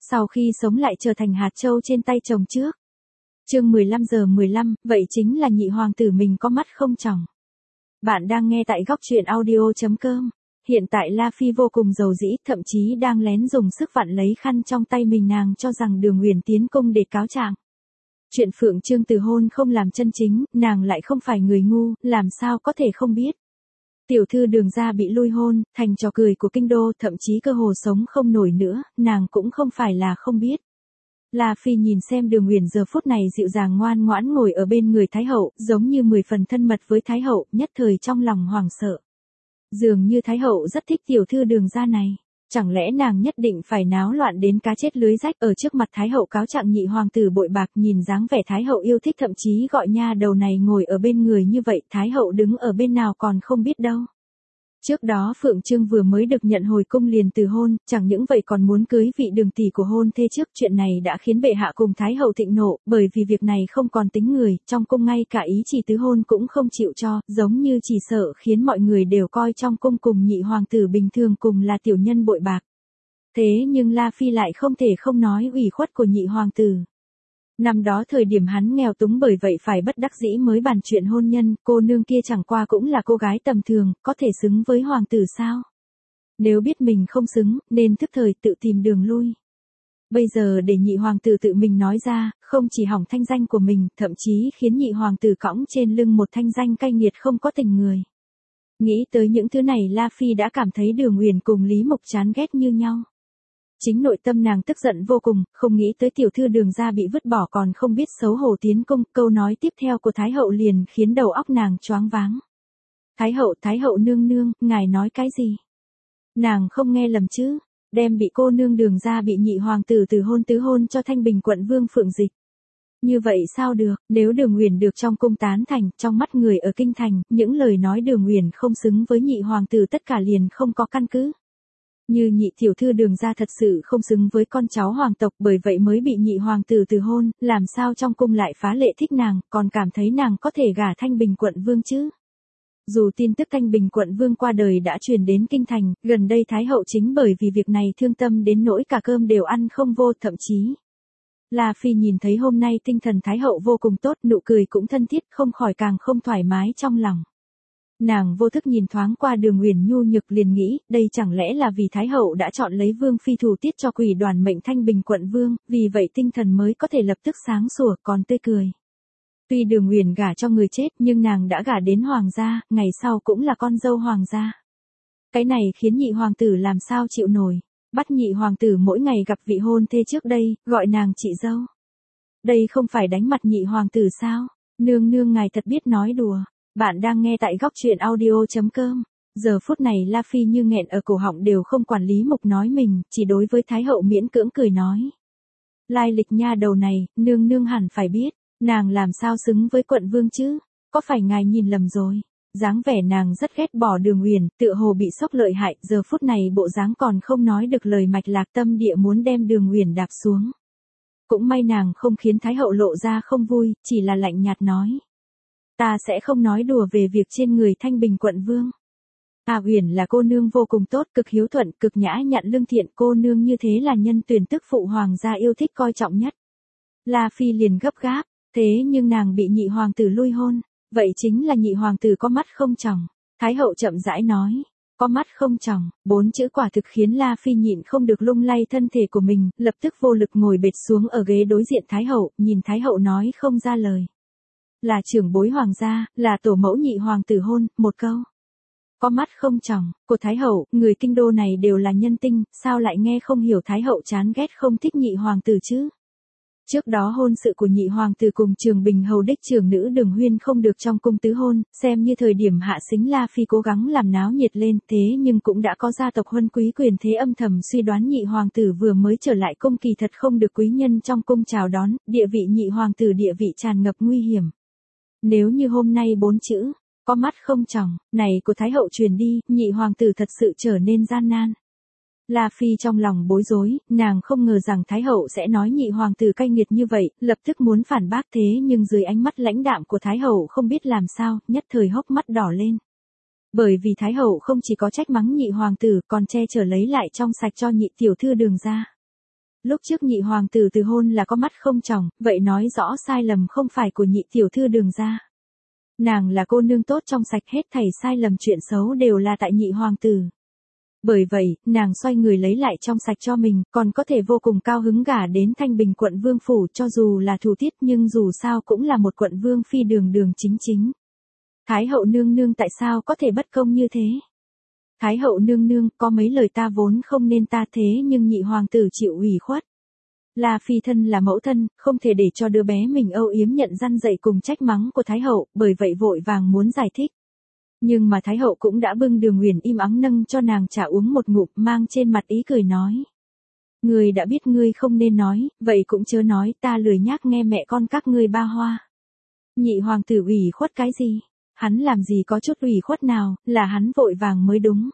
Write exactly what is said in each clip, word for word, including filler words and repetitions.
sau khi sống lại trở thành hạt châu trên tay chồng trước. Chương mười lăm giờ mười lăm, vậy chính là nhị hoàng tử mình có mắt không tròng. Bạn đang nghe tại góc truyện audio chấm com. Hiện tại La Phi vô cùng giàu dĩ, thậm chí đang lén dùng sức vặn lấy khăn trong tay mình, nàng cho rằng Đường Uyển tiến cung để cáo trạng. Chuyện Phượng Trương từ hôn không làm chân chính, nàng lại không phải người ngu, làm sao có thể không biết. Tiểu thư Đường gia bị lui hôn, thành trò cười của kinh đô, thậm chí cơ hồ sống không nổi nữa, nàng cũng không phải là không biết. La Phi nhìn xem Đường Uyển giờ phút này dịu dàng ngoan ngoãn ngồi ở bên người Thái hậu, giống như mười phần thân mật với Thái hậu, nhất thời trong lòng hoảng sợ. Dường như Thái hậu rất thích tiểu thư Đường gia này. Chẳng lẽ nàng nhất định phải náo loạn đến cá chết lưới rách ở trước mặt Thái hậu cáo trạng nhị hoàng tử bội bạc, nhìn dáng vẻ Thái hậu yêu thích thậm chí gọi nha đầu này ngồi ở bên người như vậy, Thái hậu đứng ở bên nào còn không biết đâu. Trước đó Phượng Trương vừa mới được nhận hồi cung liền từ hôn, chẳng những vậy còn muốn cưới vị Đường tỷ của hôn thê trước, chuyện này đã khiến bệ hạ cùng Thái hậu thịnh nộ, bởi vì việc này không còn tính người, trong cung ngay cả ý chỉ tứ hôn cũng không chịu cho, giống như chỉ sợ khiến mọi người đều coi trong cung cùng nhị hoàng tử bình thường cùng là tiểu nhân bội bạc. Thế nhưng La Phi lại không thể không nói ủy khuất của nhị hoàng tử. Năm đó thời điểm hắn nghèo túng, bởi vậy phải bất đắc dĩ mới bàn chuyện hôn nhân, cô nương kia chẳng qua cũng là cô gái tầm thường, có thể xứng với hoàng tử sao? Nếu biết mình không xứng, nên thức thời tự tìm đường lui. Bây giờ để nhị hoàng tử tự mình nói ra, không chỉ hỏng thanh danh của mình, thậm chí khiến nhị hoàng tử cõng trên lưng một thanh danh cay nghiệt không có tình người. Nghĩ tới những thứ này, La Phi đã cảm thấy Đường Uyển cùng Lý Mục chán ghét như nhau. Chính nội tâm nàng tức giận vô cùng, không nghĩ tới tiểu thư Đường gia bị vứt bỏ còn không biết xấu hổ tiến cung, câu nói tiếp theo của Thái hậu liền khiến đầu óc nàng choáng váng. Thái hậu, Thái hậu nương nương, ngài nói cái gì? Nàng không nghe lầm chứ, đem bị cô nương Đường gia bị nhị hoàng tử từ hôn tứ hôn cho Thanh Bình quận Vương Phượng Dịch. Như vậy sao được, nếu Đường Uyển được trong cung tán thành, trong mắt người ở kinh thành, những lời nói Đường Uyển không xứng với nhị hoàng tử tất cả liền không có căn cứ. Như nhị tiểu thư Đường gia thật sự không xứng với con cháu hoàng tộc, bởi vậy mới bị nhị hoàng tử từ hôn, làm sao trong cung lại phá lệ thích nàng, còn cảm thấy nàng có thể gả Thanh Bình quận Vương chứ? Dù tin tức Thanh Bình quận Vương qua đời đã truyền đến kinh thành, gần đây Thái hậu chính bởi vì việc này thương tâm đến nỗi cả cơm đều ăn không vô, thậm chí La Phi nhìn thấy hôm nay tinh thần Thái hậu vô cùng tốt, nụ cười cũng thân thiết, không khỏi càng không thoải mái trong lòng. Nàng vô thức nhìn thoáng qua Đường Uyển nhu nhược, liền nghĩ, đây chẳng lẽ là vì Thái hậu đã chọn lấy Vương phi thủ tiết cho quỷ đoàn mệnh Thanh Bình quận Vương, vì vậy tinh thần mới có thể lập tức sáng sủa còn tươi cười. Tuy Đường Uyển gả cho người chết, nhưng nàng đã gả đến hoàng gia, ngày sau cũng là con dâu hoàng gia. Cái này khiến nhị hoàng tử làm sao chịu nổi, bắt nhị hoàng tử mỗi ngày gặp vị hôn thê trước đây, gọi nàng chị dâu. Đây không phải đánh mặt nhị hoàng tử sao? Nương nương ngài thật biết nói đùa. Bạn đang nghe tại góc truyện audio chấm com. Giờ phút này La Phi như nghẹn ở cổ họng, đều không quản Lý Mục nói mình, chỉ đối với Thái hậu miễn cưỡng cười nói. Lai lịch nha đầu này, nương nương hẳn phải biết, nàng làm sao xứng với quận Vương chứ? Có phải ngài nhìn lầm rồi? Dáng vẻ nàng rất ghét bỏ Đường Uyển, tựa hồ bị sốc lợi hại, giờ phút này bộ dáng còn không nói được lời, mạch lạc tâm địa muốn đem Đường Uyển đạp xuống. Cũng may nàng không khiến Thái hậu lộ ra không vui, chỉ là lạnh nhạt nói. Ta sẽ không nói đùa về việc trên người Thanh Bình quận Vương. À, Uyển là cô nương vô cùng tốt, cực hiếu thuận, cực nhã nhặn lương thiện, cô nương như thế là nhân tuyển tức phụ hoàng gia yêu thích coi trọng nhất. La Phi liền gấp gáp, thế nhưng nàng bị nhị hoàng tử lui hôn, vậy chính là nhị hoàng tử có mắt không tròng. Thái hậu chậm rãi nói, có mắt không tròng, bốn chữ quả thực khiến La Phi nhịn không được lung lay thân thể của mình, lập tức vô lực ngồi bệt xuống ở ghế đối diện Thái hậu, nhìn Thái hậu nói không ra lời. Là trưởng bối hoàng gia, là tổ mẫu nhị hoàng tử hôn, một câu. Có mắt không tròng, của Thái hậu, người kinh đô này đều là nhân tinh, sao lại nghe không hiểu Thái hậu chán ghét không thích nhị hoàng tử chứ? Trước đó hôn sự của nhị hoàng tử cùng Trường Bình hầu đích trưởng nữ Đường Huyên không được trong cung tứ hôn, xem như thời điểm hạ xính La Phi cố gắng làm náo nhiệt lên, thế nhưng cũng đã có gia tộc huân quý quyền thế âm thầm suy đoán nhị hoàng tử vừa mới trở lại cung kỳ thật không được quý nhân trong cung chào đón, địa vị nhị hoàng tử địa vị tràn ngập nguy hiểm. Nếu như hôm nay bốn chữ, có mắt không tròng, này của Thái hậu truyền đi, nhị hoàng tử thật sự trở nên gian nan. La Phi trong lòng bối rối, nàng không ngờ rằng Thái hậu sẽ nói nhị hoàng tử cay nghiệt như vậy, lập tức muốn phản bác, thế nhưng dưới ánh mắt lãnh đạm của Thái hậu không biết làm sao, nhất thời hốc mắt đỏ lên. Bởi vì Thái hậu không chỉ có trách mắng nhị hoàng tử, còn che chở lấy lại trong sạch cho nhị tiểu thư Đường gia. Lúc trước nhị hoàng tử từ hôn là có mắt không tròng, vậy nói rõ sai lầm không phải của nhị tiểu thư Đường gia. Nàng là cô nương tốt trong sạch, hết thảy sai lầm chuyện xấu đều là tại nhị hoàng tử. Bởi vậy, nàng xoay người lấy lại trong sạch cho mình, còn có thể vô cùng cao hứng gả đến Thanh Bình quận vương phủ, cho dù là thủ tiết nhưng dù sao cũng là một quận vương phi đường đường chính chính. Thái hậu nương nương tại sao có thể bất công như thế? Thái hậu nương nương, có mấy lời ta vốn không nên ta thế nhưng nhị hoàng tử chịu ủy khuất. La Phi thân là mẫu thân, không thể để cho đứa bé mình âu yếm nhận răn dạy cùng trách mắng của Thái hậu, bởi vậy vội vàng muốn giải thích. Nhưng mà Thái hậu cũng đã bưng Đường Uyển im ắng nâng cho nàng trà uống một ngụm, mang trên mặt ý cười nói. Ngươi đã biết ngươi không nên nói, vậy cũng chớ nói, ta lười nhác nghe mẹ con các ngươi ba hoa. Nhị hoàng tử ủy khuất cái gì? Hắn làm gì có chút ủy khuất nào, là hắn vội vàng mới đúng.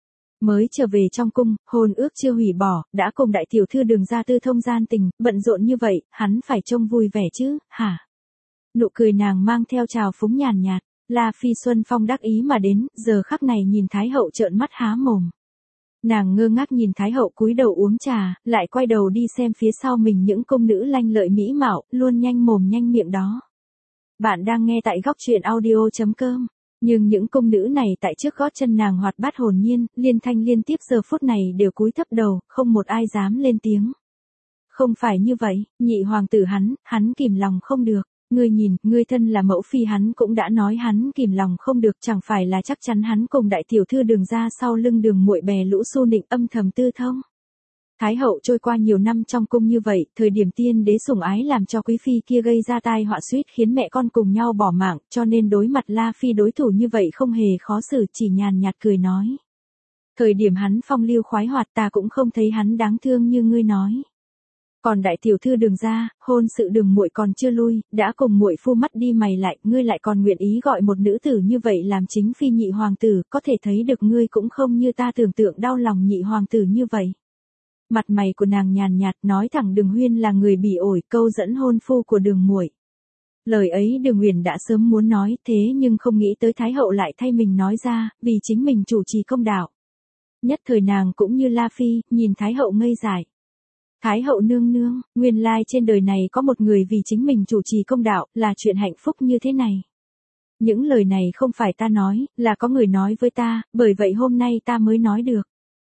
Mới trở về trong cung, hôn ước chưa hủy bỏ, đã cùng đại tiểu thư Đường gia tư thông gian tình, bận rộn như vậy, hắn phải trông vui vẻ chứ, hả? Nụ cười nàng mang theo trào phúng nhàn nhạt. La Phi Xuân Phong đắc ý mà đến, giờ khắc này nhìn Thái hậu trợn mắt há mồm. Nàng ngơ ngác nhìn Thái hậu cúi đầu uống trà, lại quay đầu đi xem phía sau mình những công nữ lanh lợi mỹ mạo, luôn nhanh mồm nhanh miệng đó. Bạn đang nghe tại góc truyện audio chấm com. Nhưng những công nữ này tại trước gót chân nàng hoạt bát hồn nhiên, liên thanh liên tiếp giờ phút này đều cúi thấp đầu, không một ai dám lên tiếng. Không phải như vậy, nhị hoàng tử hắn, hắn kìm lòng không được. Ngươi nhìn, ngươi thân là mẫu phi hắn cũng đã nói hắn kìm lòng không được, chẳng phải là chắc chắn hắn cùng đại tiểu thư Đường gia sau lưng Đường muội bè lũ xu nịnh âm thầm tư thông. Thái hậu trôi qua nhiều năm trong cung như vậy, thời điểm tiên đế sủng ái làm cho quý phi kia gây ra tai họa suýt khiến mẹ con cùng nhau bỏ mạng, cho nên đối mặt La Phi đối thủ như vậy không hề khó xử, chỉ nhàn nhạt cười nói. Thời điểm hắn phong lưu khoái hoạt ta cũng không thấy hắn đáng thương như ngươi nói. Còn đại tiểu thư Đường gia, hôn sự Đường muội còn chưa lui, đã cùng muội phu mắt đi mày lại, ngươi lại còn nguyện ý gọi một nữ tử như vậy làm chính phi nhị hoàng tử, có thể thấy được ngươi cũng không như ta tưởng tượng đau lòng nhị hoàng tử như vậy. Mặt mày của nàng nhàn nhạt nói thẳng Đường Huyên là người bỉ ổi, câu dẫn hôn phu của Đường muội. Lời ấy Đường Uyển đã sớm muốn nói, thế nhưng không nghĩ tới Thái hậu lại thay mình nói ra, vì chính mình chủ trì công đạo. Nhất thời nàng cũng như La Phi, nhìn Thái hậu ngây dại. Thái hậu nương nương, nguyên lai trên đời này có một người vì chính mình chủ trì công đạo, là chuyện hạnh phúc như thế này. Những lời này không phải ta nói, là có người nói với ta, bởi vậy hôm nay ta mới nói được.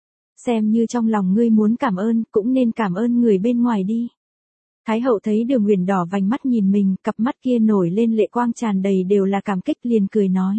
Xem như trong lòng ngươi muốn cảm ơn, cũng nên cảm ơn người bên ngoài đi. Thái hậu thấy Đường Uyển đỏ vành mắt nhìn mình, cặp mắt kia nổi lên lệ quang tràn đầy đều là cảm kích, liền cười nói.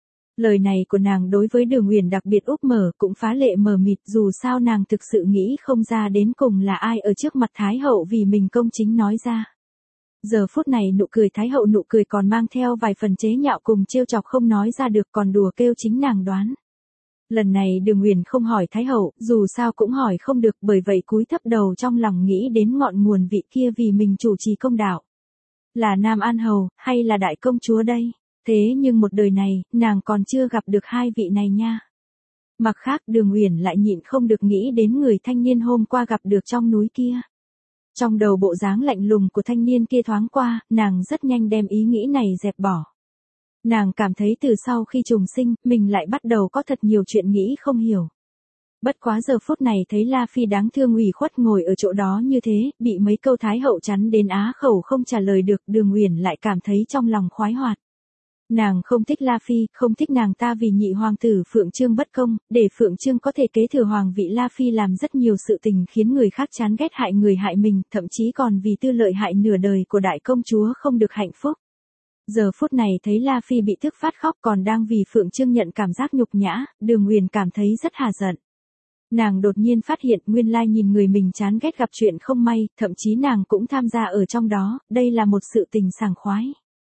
Lời này của nàng đối với Đường Uyển đặc biệt úp mở, cũng phá lệ mờ mịt, dù sao nàng thực sự nghĩ không ra đến cùng là ai ở trước mặt Thái hậu vì mình công chính nói ra. Giờ phút này nụ cười Thái hậu nụ cười còn mang theo vài phần chế nhạo cùng trêu chọc không nói ra được, còn đùa kêu chính nàng đoán. Lần này Đường Uyển không hỏi Thái hậu, dù sao cũng hỏi không được, bởi vậy cúi thấp đầu trong lòng nghĩ đến ngọn nguồn vị kia vì mình chủ trì công đạo. Là Nam An Hầu, hay là đại công chúa đây? Thế nhưng một đời này, nàng còn chưa gặp được hai vị này nha. Mặt khác Đường Uyển lại nhịn không được nghĩ đến người thanh niên hôm qua gặp được trong núi kia. Trong đầu bộ dáng lạnh lùng của thanh niên kia thoáng qua, nàng rất nhanh đem ý nghĩ này dẹp bỏ. Nàng cảm thấy từ sau khi trùng sinh, mình lại bắt đầu có thật nhiều chuyện nghĩ không hiểu. Bất quá giờ phút này thấy La Phi đáng thương ủy khuất ngồi ở chỗ đó như thế, bị mấy câu Thái hậu chắn đến á khẩu không trả lời được, Đường Uyển lại cảm thấy trong lòng khoái hoạt. Nàng không thích La Phi, không thích nàng ta vì nhị hoàng tử Phượng Trương bất công, để Phượng Trương có thể kế thừa hoàng vị. La Phi làm rất nhiều sự tình khiến người khác chán ghét, hại người hại mình, thậm chí còn vì tư lợi hại nửa đời của đại công chúa không được hạnh phúc. Giờ phút này thấy La Phi bị thức phát khóc còn đang vì Phượng Trương nhận cảm giác nhục nhã, Đường Uyển cảm thấy rất hà giận. Nàng đột nhiên phát hiện nguyên lai nhìn người mình chán ghét gặp chuyện không may, thậm chí nàng cũng tham gia ở trong đó, đây là một sự tình sảng khoái.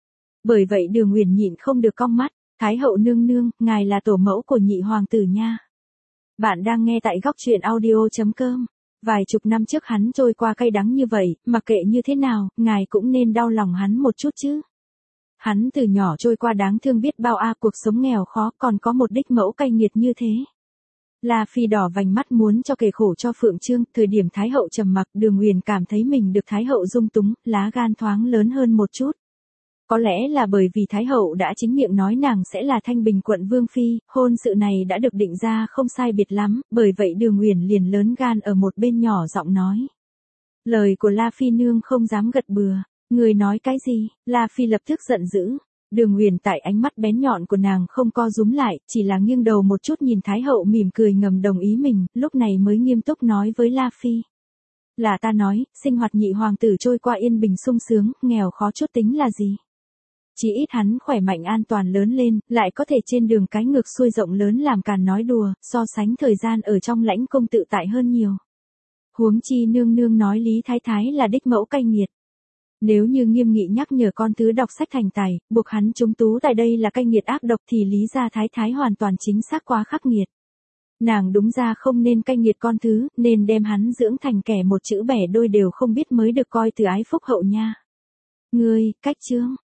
Bởi vậy Đường Uyển nhịn không được cong mắt, Thái hậu nương nương, ngài là tổ mẫu của nhị hoàng tử nha. Bạn đang nghe tại góc truyện audio chấm com. Vài chục năm trước hắn trôi qua cay đắng như vậy, mặc kệ như thế nào, ngài cũng nên đau lòng hắn một chút chứ. Hắn từ nhỏ trôi qua đáng thương biết bao a, cuộc sống nghèo khó còn có một đích mẫu cay nghiệt như thế. La Phi đỏ vành mắt muốn cho kể khổ cho Phượng Trương, thời điểm Thái hậu trầm mặc, Đường Uyển cảm thấy mình được Thái hậu dung túng, lá gan thoáng lớn hơn một chút. Có lẽ là bởi vì Thái hậu đã chính miệng nói nàng sẽ là Thanh Bình quận vương phi, hôn sự này đã được định ra không sai biệt lắm, bởi vậy Đường Uyển liền lớn gan ở một bên nhỏ giọng nói. Lời của La Phi nương không dám gật bừa. Người nói cái gì? La Phi lập tức giận dữ. Đường Huyền tại ánh mắt bén nhọn của nàng không co rúm lại, chỉ là nghiêng đầu một chút nhìn Thái hậu mỉm cười ngầm đồng ý mình, lúc này mới nghiêm túc nói với La Phi. Là ta nói, sinh hoạt nhị hoàng tử trôi qua yên bình sung sướng, nghèo khó chút tính là gì? Chỉ ít hắn khỏe mạnh an toàn lớn lên, lại có thể trên đường cái ngược xuôi rộng lớn làm càn nói đùa, so sánh thời gian ở trong lãnh cung tự tại hơn nhiều. Huống chi nương nương nói Lý Thái Thái là đích mẫu cay nghiệt. Nếu như nghiêm nghị nhắc nhở con thứ đọc sách thành tài, buộc hắn trúng tú tại đây là cay nghiệt ác độc thì Lý gia Thái Thái hoàn toàn chính xác quá khắc nghiệt. Nàng đúng ra không nên cay nghiệt con thứ, nên đem hắn dưỡng thành kẻ một chữ bẻ đôi đều không biết mới được coi từ ái phúc hậu nha. Ngươi, cách trương,